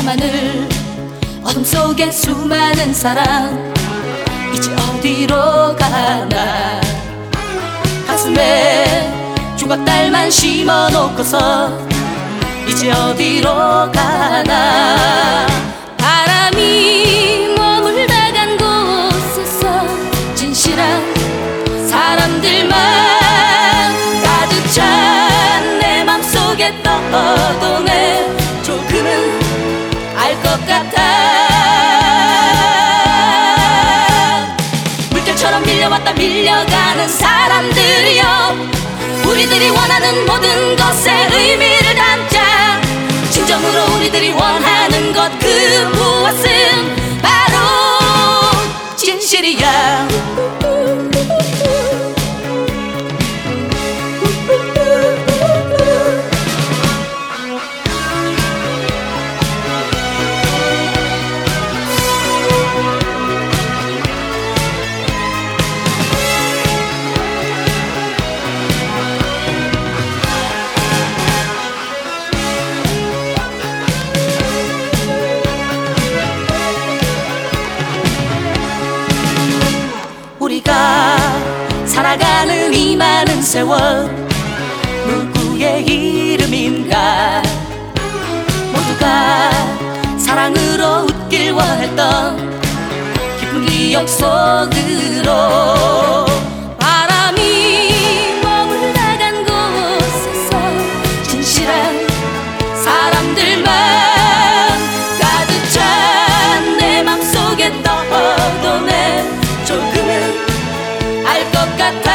밤하늘 어둠 속에 수많은 사람 이제 어디로 가나. 가슴에 조각달만 심어놓고서 이제 어디로 가나. 바람이 머물다 간 곳에서 진실한 사람들만 가득 찬 내 맘속에 떠도 내 조금은 알 것 같아. 물결처럼 밀려왔다 밀려가는 사람들이여, 우리들이 원하는 모든 것에 의미를 담자. 진정으로 우리들이 원하는 것 그 무엇은 바로 진실이야. 우리가 살아가는 이 많은 세월 누구의 이름인가. 모두가 사랑으로 웃길 원했던 깊은 기억 속으로. 바람이 머물다 간 곳에서 진실한 사람들만 가득 찬 내 맘속에 떠도 내 조금은 알 것 같아.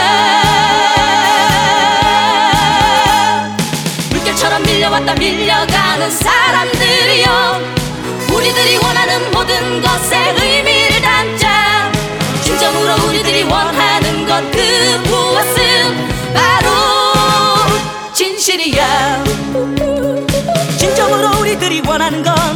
물결처럼 밀려왔다 밀려가는 사람들이여, 우리들이 원하는 모든 것에 의미를 담자. 진정으로 우리들이 원하는 것 그 무엇은 바로 진실이야. 진정으로 우리들이 원하는 것